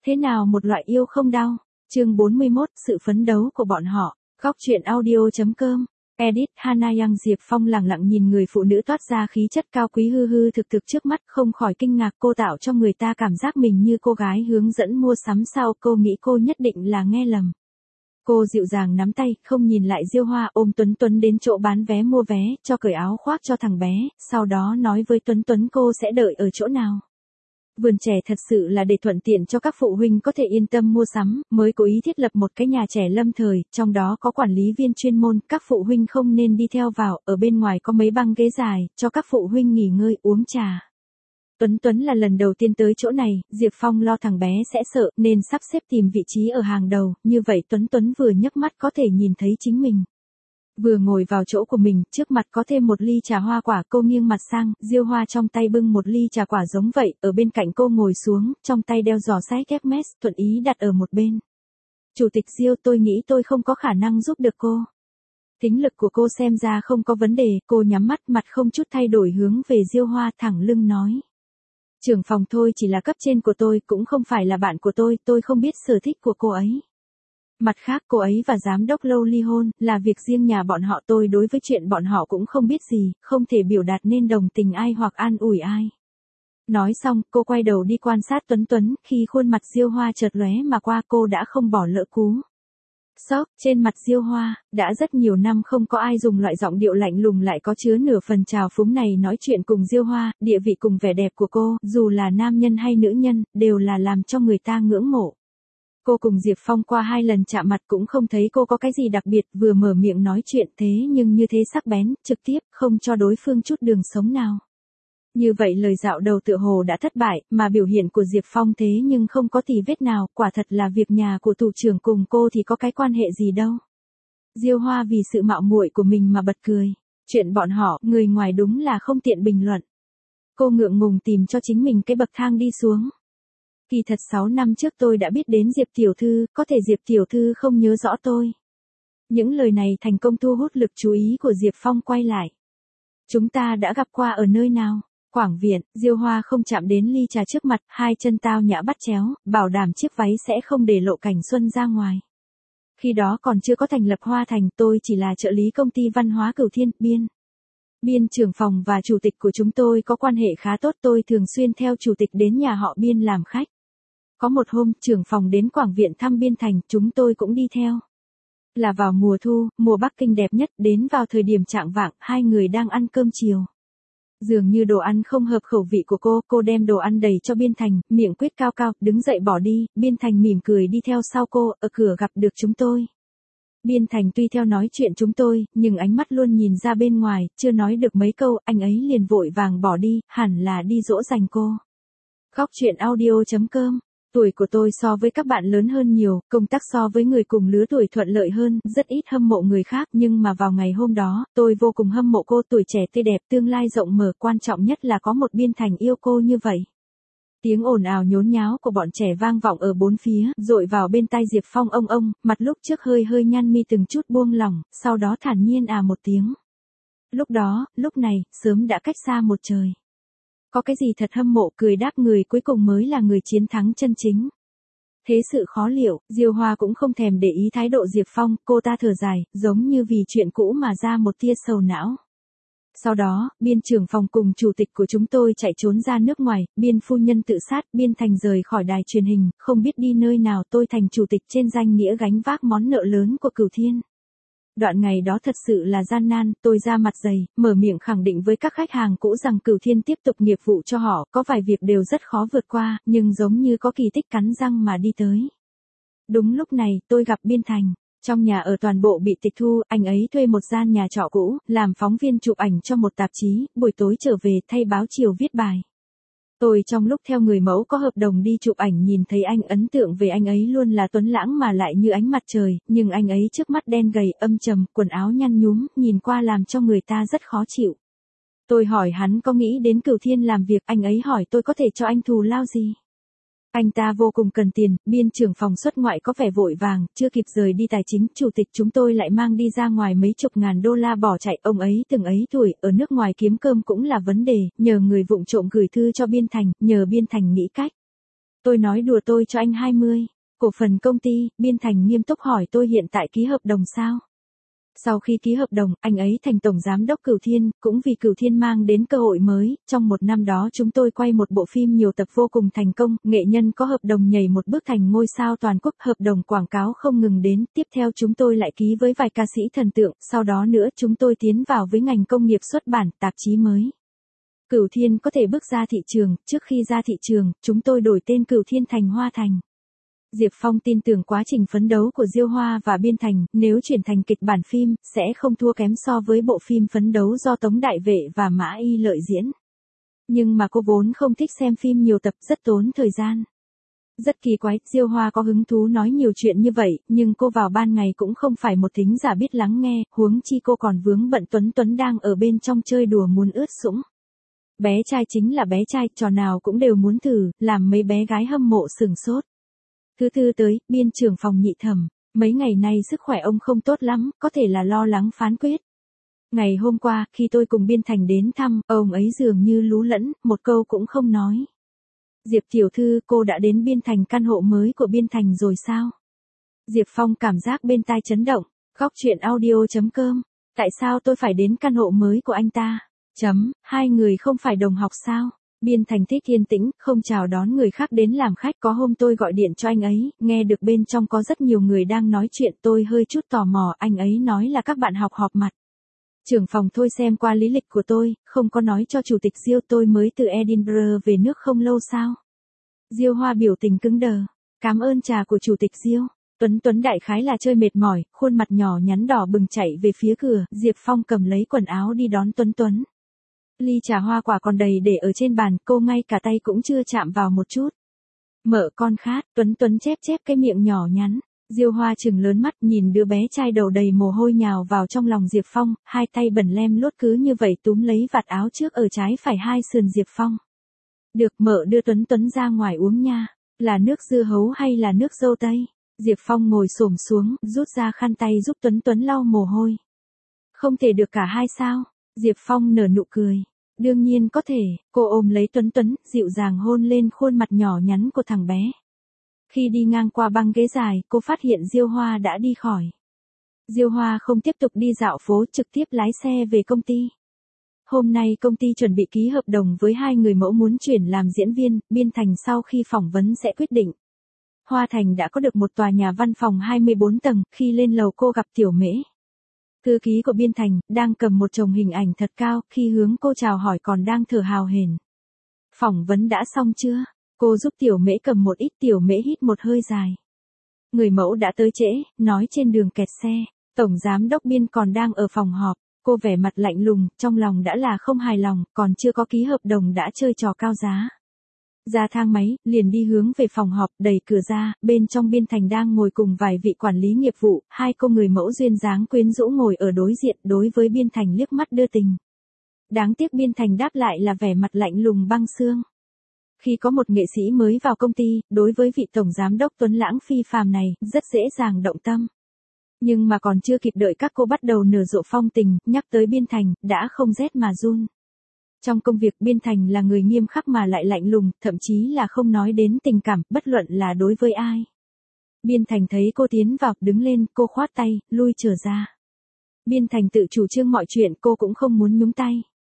Thế nào một loại yêu không đau? Chương 41, sự phấn đấu của bọn họ. Góc truyện audio.com. Edit Hana Yang. Diệp Phong lặng lặng nhìn người phụ nữ toát ra khí chất cao quý hư hư thực thực trước mắt, không khỏi kinh ngạc. Cô tạo cho người ta cảm giác mình như cô gái hướng dẫn mua sắm sao? Cô nghĩ cô nhất định là nghe lầm. Cô dịu dàng nắm tay, không nhìn lại Diêu Hoa, ôm Tuấn Tuấn đến chỗ bán vé mua vé, cho cởi áo khoác cho thằng bé, sau đó nói với Tuấn Tuấn cô sẽ đợi ở chỗ nào. Vườn trẻ thật sự là để thuận tiện cho các phụ huynh có thể yên tâm mua sắm, mới cố ý thiết lập một cái nhà trẻ lâm thời, trong đó có quản lý viên chuyên môn, các phụ huynh không nên đi theo vào, ở bên ngoài có mấy băng ghế dài, cho các phụ huynh nghỉ ngơi, uống trà. Tuấn Tuấn là lần đầu tiên tới chỗ này, Diệp Phong lo thằng bé sẽ sợ, nên sắp xếp tìm vị trí ở hàng đầu, như vậy Tuấn Tuấn vừa nhấc mắt có thể nhìn thấy chính mình. Vừa ngồi vào chỗ của mình, trước mặt có thêm một ly trà hoa quả, cô nghiêng mặt sang, Diêu Hoa trong tay bưng một ly trà quả giống vậy, ở bên cạnh cô ngồi xuống, trong tay đeo giò sách Hermes, thuận ý đặt ở một bên. Chủ tịch Diêu, tôi nghĩ tôi không có khả năng giúp được cô. Tính lực của cô xem ra không có vấn đề, cô nhắm mắt, mặt không chút thay đổi hướng về Diêu Hoa, thẳng lưng nói. Trưởng phòng thôi chỉ là cấp trên của tôi, cũng không phải là bạn của tôi không biết sở thích của cô ấy. Mặt khác cô ấy và giám đốc Lâu ly hôn, là việc riêng nhà bọn họ, tôi đối với chuyện bọn họ cũng không biết gì, không thể biểu đạt nên đồng tình ai hoặc an ủi ai. Nói xong, cô quay đầu đi quan sát Tuấn Tuấn, khi khuôn mặt Diêu Hoa chợt lóe mà qua cô đã không bỏ lỡ cú sốc trên mặt Diêu Hoa. Đã rất nhiều năm không có ai dùng loại giọng điệu lạnh lùng lại có chứa nửa phần trào phúng này nói chuyện cùng Diêu Hoa, địa vị cùng vẻ đẹp của cô, dù là nam nhân hay nữ nhân, đều là làm cho người ta ngưỡng mộ. Cô cùng Diệp Phong qua 2 lần chạm mặt cũng không thấy cô có cái gì đặc biệt, vừa mở miệng nói chuyện thế nhưng như thế sắc bén, trực tiếp, không cho đối phương chút đường sống nào. Như vậy lời dạo đầu tựa hồ đã thất bại, mà biểu hiện của Diệp Phong thế nhưng không có tì vết nào, quả thật là việc nhà của thủ trưởng cùng cô thì có cái quan hệ gì đâu. Diêu Hoa vì sự mạo muội của mình mà bật cười. Chuyện bọn họ, người ngoài đúng là không tiện bình luận. Cô ngượng ngùng tìm cho chính mình cái bậc thang đi xuống. Kỳ thật 6 năm trước tôi đã biết đến Diệp tiểu thư, có thể Diệp tiểu thư không nhớ rõ tôi. Những lời này thành công thu hút lực chú ý của Diệp Phong quay lại. Chúng ta đã gặp qua ở nơi nào? Quảng viện. Diêu Hoa không chạm đến ly trà trước mặt, 2 chân tao nhã bắt chéo, bảo đảm chiếc váy sẽ không để lộ cảnh xuân ra ngoài. Khi đó còn chưa có thành lập Hoa Thành, tôi chỉ là trợ lý công ty văn hóa Cửu Thiên, Biên trưởng phòng và chủ tịch của chúng tôi có quan hệ khá tốt, tôi thường xuyên theo chủ tịch đến nhà họ Biên làm khách. Có một hôm, trưởng phòng đến Quảng viện thăm Biên Thành, chúng tôi cũng đi theo. Là vào mùa thu, mùa Bắc Kinh đẹp nhất, đến vào thời điểm chạng vạng, 2 người đang ăn cơm chiều. Dường như đồ ăn không hợp khẩu vị của cô đem đồ ăn đầy cho Biên Thành, miệng quyết cao cao, đứng dậy bỏ đi, Biên Thành mỉm cười đi theo sau cô, ở cửa gặp được chúng tôi. Biên Thành tuy theo nói chuyện chúng tôi, nhưng ánh mắt luôn nhìn ra bên ngoài, chưa nói được mấy câu, anh ấy liền vội vàng bỏ đi, hẳn là đi dỗ dành cô. Góc truyện audio.com. Tuổi của tôi so với các bạn lớn hơn nhiều, công tác so với người cùng lứa tuổi thuận lợi hơn, rất ít hâm mộ người khác, nhưng mà vào ngày hôm đó, tôi vô cùng hâm mộ cô, tuổi trẻ tươi đẹp, tương lai rộng mở, quan trọng nhất là có một Biên Thành yêu cô như vậy. Tiếng ồn ào nhốn nháo của bọn trẻ vang vọng ở bốn phía, dội vào bên tai Diệp Phong ông, mặt lúc trước hơi nhăn mi từng chút buông lỏng, sau đó thản nhiên một tiếng. Lúc đó, lúc này, sớm đã cách xa một trời. Có cái gì thật hâm mộ, cười đáp người cuối cùng mới là người chiến thắng chân chính. Thế sự khó liệu, Diêu Hoa cũng không thèm để ý thái độ Diệp Phong, cô ta thở dài, giống như vì chuyện cũ mà ra một tia sầu não. Sau đó, Biên trưởng phòng cùng chủ tịch của chúng tôi chạy trốn ra nước ngoài, Biên phu nhân tự sát, Biên Thành rời khỏi đài truyền hình, không biết đi nơi nào, tôi thành chủ tịch trên danh nghĩa gánh vác món nợ lớn của Cửu Thiên. Đoạn ngày đó thật sự là gian nan, tôi ra mặt dày, mở miệng khẳng định với các khách hàng cũ rằng Cửu Thiên tiếp tục nghiệp vụ cho họ, có vài việc đều rất khó vượt qua, nhưng giống như có kỳ tích cắn răng mà đi tới. Đúng lúc này, tôi gặp Biên Thành. Trong nhà ở toàn bộ bị tịch thu, anh ấy thuê một gian nhà trọ cũ, làm phóng viên chụp ảnh cho một tạp chí, buổi tối trở về thay báo chiều viết bài. Tôi trong lúc theo người mẫu có hợp đồng đi chụp ảnh nhìn thấy anh, ấn tượng về anh ấy luôn là tuấn lãng mà lại như ánh mặt trời, nhưng anh ấy trước mắt đen gầy, âm trầm, quần áo nhăn nhúm, nhìn qua làm cho người ta rất khó chịu. Tôi hỏi hắn có nghĩ đến Cửu Thiên làm việc, anh ấy hỏi tôi có thể cho anh thù lao gì. Anh ta vô cùng cần tiền, Biên trưởng phòng xuất ngoại có vẻ vội vàng, chưa kịp rời đi tài chính, chủ tịch chúng tôi lại mang đi ra ngoài mấy chục ngàn đô la bỏ chạy, ông ấy từng ấy tuổi, ở nước ngoài kiếm cơm cũng là vấn đề, nhờ người vụng trộm gửi thư cho Biên Thành, nhờ Biên Thành nghĩ cách. Tôi nói đùa tôi cho anh 20. Cổ phần công ty, Biên Thành nghiêm túc hỏi tôi hiện tại ký hợp đồng sao? Sau khi ký hợp đồng, anh ấy thành tổng giám đốc Cửu Thiên, cũng vì Cửu Thiên mang đến cơ hội mới, trong một năm đó chúng tôi quay một bộ phim nhiều tập vô cùng thành công, nghệ nhân có hợp đồng nhảy một bước thành ngôi sao toàn quốc, hợp đồng quảng cáo không ngừng đến, tiếp theo chúng tôi lại ký với vài ca sĩ thần tượng, sau đó nữa chúng tôi tiến vào với ngành công nghiệp xuất bản, tạp chí mới. Cửu Thiên có thể bước ra thị trường, trước khi ra thị trường, chúng tôi đổi tên Cửu Thiên thành Hoa Thành. Diệp Phong tin tưởng quá trình phấn đấu của Diêu Hoa và Biên Thành, nếu chuyển thành kịch bản phim, sẽ không thua kém so với bộ phim phấn đấu do Tống Đại Vệ và Mã Y Lợi diễn. Nhưng mà cô vốn không thích xem phim nhiều tập, rất tốn thời gian. Rất kỳ quái, Diêu Hoa có hứng thú nói nhiều chuyện như vậy, nhưng cô vào ban ngày cũng không phải một thính giả biết lắng nghe, huống chi cô còn vướng bận Tuấn Tuấn đang ở bên trong chơi đùa muốn ướt sũng. Bé trai chính là bé trai, trò nào cũng đều muốn thử, làm mấy bé gái hâm mộ sửng sốt. Thứ tư tới, Biên trưởng phòng Nhị Thẩm, mấy ngày nay sức khỏe ông không tốt lắm, có thể là lo lắng phán quyết. Ngày hôm qua, khi tôi cùng Biên Thành đến thăm, ông ấy dường như lú lẫn, một câu cũng không nói. Diệp tiểu thư, cô đã đến Biên Thành căn hộ mới của Biên Thành rồi sao? Diệp Phong cảm giác bên tai chấn động, góc chuyện audio.com, tại sao tôi phải đến căn hộ mới của anh ta? Hai người không phải đồng học sao? Biên Thành thích yên tĩnh, không chào đón người khác đến làm khách. Có hôm tôi gọi điện cho anh ấy, nghe được bên trong có rất nhiều người đang nói chuyện, tôi hơi chút tò mò, anh ấy nói là các bạn học họp mặt. Trưởng phòng thôi xem qua lý lịch của tôi, không có nói cho chủ tịch Diêu tôi mới từ Edinburgh về nước không lâu sao. Diêu Hoa biểu tình cứng đờ, cảm ơn trà của chủ tịch Diêu. Tuấn đại khái là chơi mệt mỏi, khuôn mặt nhỏ nhắn đỏ bừng chạy về phía cửa, Diệp Phong cầm lấy quần áo đi đón Tuấn. Ly trà hoa quả còn đầy để ở trên bàn, cô ngay cả tay cũng chưa chạm vào một chút. Mợ con khát, Tuấn chép cái miệng nhỏ nhắn. Diêu Hoa trừng lớn mắt nhìn đứa bé trai đầu đầy mồ hôi nhào vào trong lòng Diệp Phong, hai tay bẩn lem lốt cứ như vậy túm lấy vạt áo trước ở trái phải hai sườn Diệp Phong. Được, mợ đưa Tuấn ra ngoài uống nha. Là nước dưa hấu hay là nước dâu tây? Diệp Phong ngồi xổm xuống, rút ra khăn tay giúp Tuấn lau mồ hôi. Không thể được cả hai sao? Diệp Phong nở nụ cười. Đương nhiên có thể, cô ôm lấy Tuấn, dịu dàng hôn lên khuôn mặt nhỏ nhắn của thằng bé. Khi đi ngang qua băng ghế dài, cô phát hiện Diêu Hoa đã đi khỏi. Diêu Hoa không tiếp tục đi dạo phố, trực tiếp lái xe về công ty. Hôm nay công ty chuẩn bị ký hợp đồng với hai người mẫu muốn chuyển làm diễn viên, Biên Thành sau khi phỏng vấn sẽ quyết định. Hoa Thành đã có được một tòa nhà văn phòng 24 tầng, khi lên lầu cô gặp Tiểu Mễ. Thư ký của Biên Thành, đang cầm một chồng hình ảnh thật cao, khi hướng cô chào hỏi còn đang thở hào hển. Phỏng vấn đã xong chưa? Cô giúp Tiểu Mễ cầm một ít. Tiểu Mễ hít một hơi dài. Người mẫu đã tới trễ, nói trên đường kẹt xe, Tổng Giám đốc Biên còn đang ở phòng họp, cô vẻ mặt lạnh lùng, trong lòng đã là không hài lòng, còn chưa có ký hợp đồng đã chơi trò cao giá. Ra thang máy, liền đi hướng về phòng họp, đẩy cửa ra, bên trong Biên Thành đang ngồi cùng vài vị quản lý nghiệp vụ, hai cô người mẫu duyên dáng quyến rũ ngồi ở đối diện, đối với Biên Thành liếc mắt đưa tình. Đáng tiếc Biên Thành đáp lại là vẻ mặt lạnh lùng băng xương. Khi có một nghệ sĩ mới vào công ty, đối với vị tổng giám đốc tuấn lãng phi phàm này, rất dễ dàng động tâm. Nhưng mà còn chưa kịp đợi các cô bắt đầu nở rộ phong tình, nhắc tới Biên Thành, đã không rét mà run. Trong công việc Biên Thành là người nghiêm khắc mà lại lạnh lùng, thậm chí là không nói đến tình cảm, bất luận là đối với ai. Biên Thành thấy cô tiến vào, đứng lên, cô khoát tay, lui trở ra. Biên Thành tự chủ trương mọi chuyện, cô cũng không muốn nhúng tay.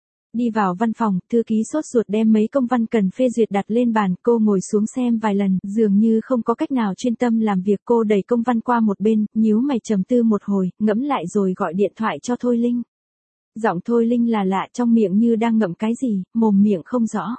Đi vào văn phòng, thư ký sốt ruột đem mấy công văn cần phê duyệt đặt lên bàn, cô ngồi xuống xem vài lần, dường như không có cách nào chuyên tâm làm việc. Cô đẩy công văn qua một bên, nhíu mày trầm tư một hồi, ngẫm lại rồi gọi điện thoại cho Thôi Linh. Giọng Thôi Linh là lạ, trong miệng như đang ngậm cái gì, mồm miệng không rõ.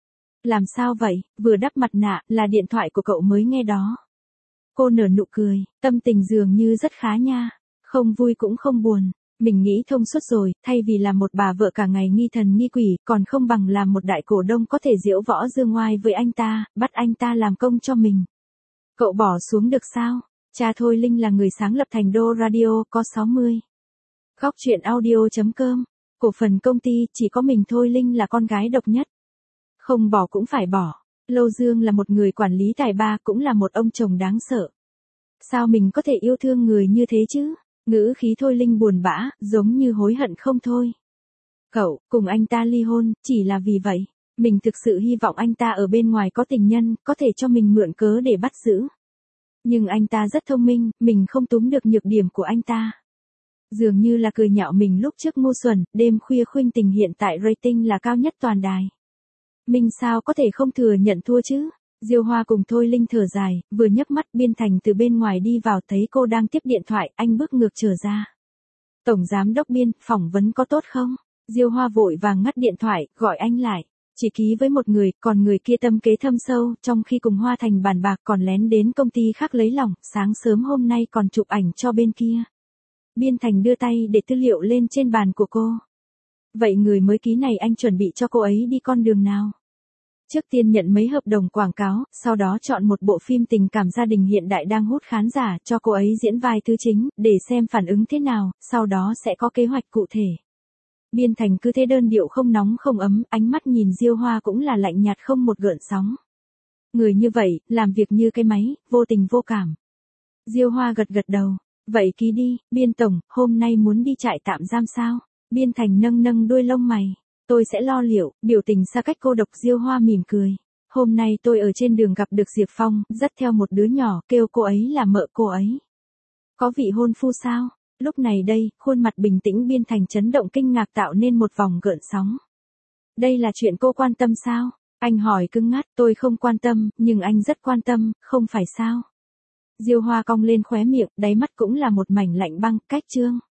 Làm sao vậy, vừa đắp mặt nạ, là điện thoại của cậu mới nghe đó. Cô nở nụ cười, tâm tình dường như rất khá nha, không vui cũng không buồn. Mình nghĩ thông suốt rồi, thay vì làm một bà vợ cả ngày nghi thần nghi quỷ, còn không bằng làm một đại cổ đông có thể diễu võ dương ngoai với anh ta, bắt anh ta làm công cho mình. Cậu bỏ xuống được sao? Cha Thôi Linh là người sáng lập Thành Đô Radio, có 60. Góc chuyện audio.com, cổ phần công ty, chỉ có mình Thôi Linh là con gái độc nhất. Không bỏ cũng phải bỏ. Lâu Dương là một người quản lý tài ba, cũng là một ông chồng đáng sợ. Sao mình có thể yêu thương người như thế chứ? Ngữ khí Thôi Linh buồn bã, giống như hối hận không thôi. Cậu, cùng anh ta ly hôn, chỉ là vì vậy. Mình thực sự hy vọng anh ta ở bên ngoài có tình nhân, có thể cho mình mượn cớ để bắt giữ. Nhưng anh ta rất thông minh, mình không túm được nhược điểm của anh ta. Dường như là cười nhạo mình lúc trước ngu xuẩn, đêm khuya khuynh tình hiện tại rating là cao nhất toàn đài. Mình sao có thể không thừa nhận thua chứ? Diêu Hoa cùng Thôi Linh thở dài, vừa nhấc mắt Biên Thành từ bên ngoài đi vào thấy cô đang tiếp điện thoại, anh bước ngược trở ra. Tổng giám đốc Biên, phỏng vấn có tốt không? Diêu Hoa vội vàng ngắt điện thoại, gọi anh lại. Chỉ ký với một người, còn người kia tâm kế thâm sâu, trong khi cùng Hoa Thành bàn bạc còn lén đến công ty khác lấy lòng, sáng sớm hôm nay còn chụp ảnh cho bên kia. Biên Thành đưa tay để tư liệu lên trên bàn của cô. Vậy người mới ký này anh chuẩn bị cho cô ấy đi con đường nào? Trước tiên nhận mấy hợp đồng quảng cáo, sau đó chọn một bộ phim tình cảm gia đình hiện đại đang hút khán giả cho cô ấy diễn vai thứ chính, để xem phản ứng thế nào, sau đó sẽ có kế hoạch cụ thể. Biên Thành cứ thế đơn điệu không nóng không ấm, ánh mắt nhìn Diêu Hoa cũng là lạnh nhạt không một gợn sóng. Người như vậy, làm việc như cái máy, vô tình vô cảm. Diêu Hoa gật gật đầu. Vậy ký đi, Biên Tổng, hôm nay muốn đi trại tạm giam sao? Biên Thành nâng nâng đuôi lông mày. Tôi sẽ lo liệu, biểu tình xa cách cô độc. Diêu Hoa mỉm cười. Hôm nay tôi ở trên đường gặp được Diệp Phong, dắt theo một đứa nhỏ, kêu cô ấy là mợ cô ấy. Có vị hôn phu sao? Lúc này đây, khuôn mặt bình tĩnh Biên Thành chấn động kinh ngạc tạo nên một vòng gợn sóng. Đây là chuyện cô quan tâm sao? Anh hỏi cứng ngắt, tôi không quan tâm, nhưng anh rất quan tâm, không phải sao? Diêu Hoa cong lên khóe miệng, đáy mắt cũng là một mảnh lạnh băng, cách chương.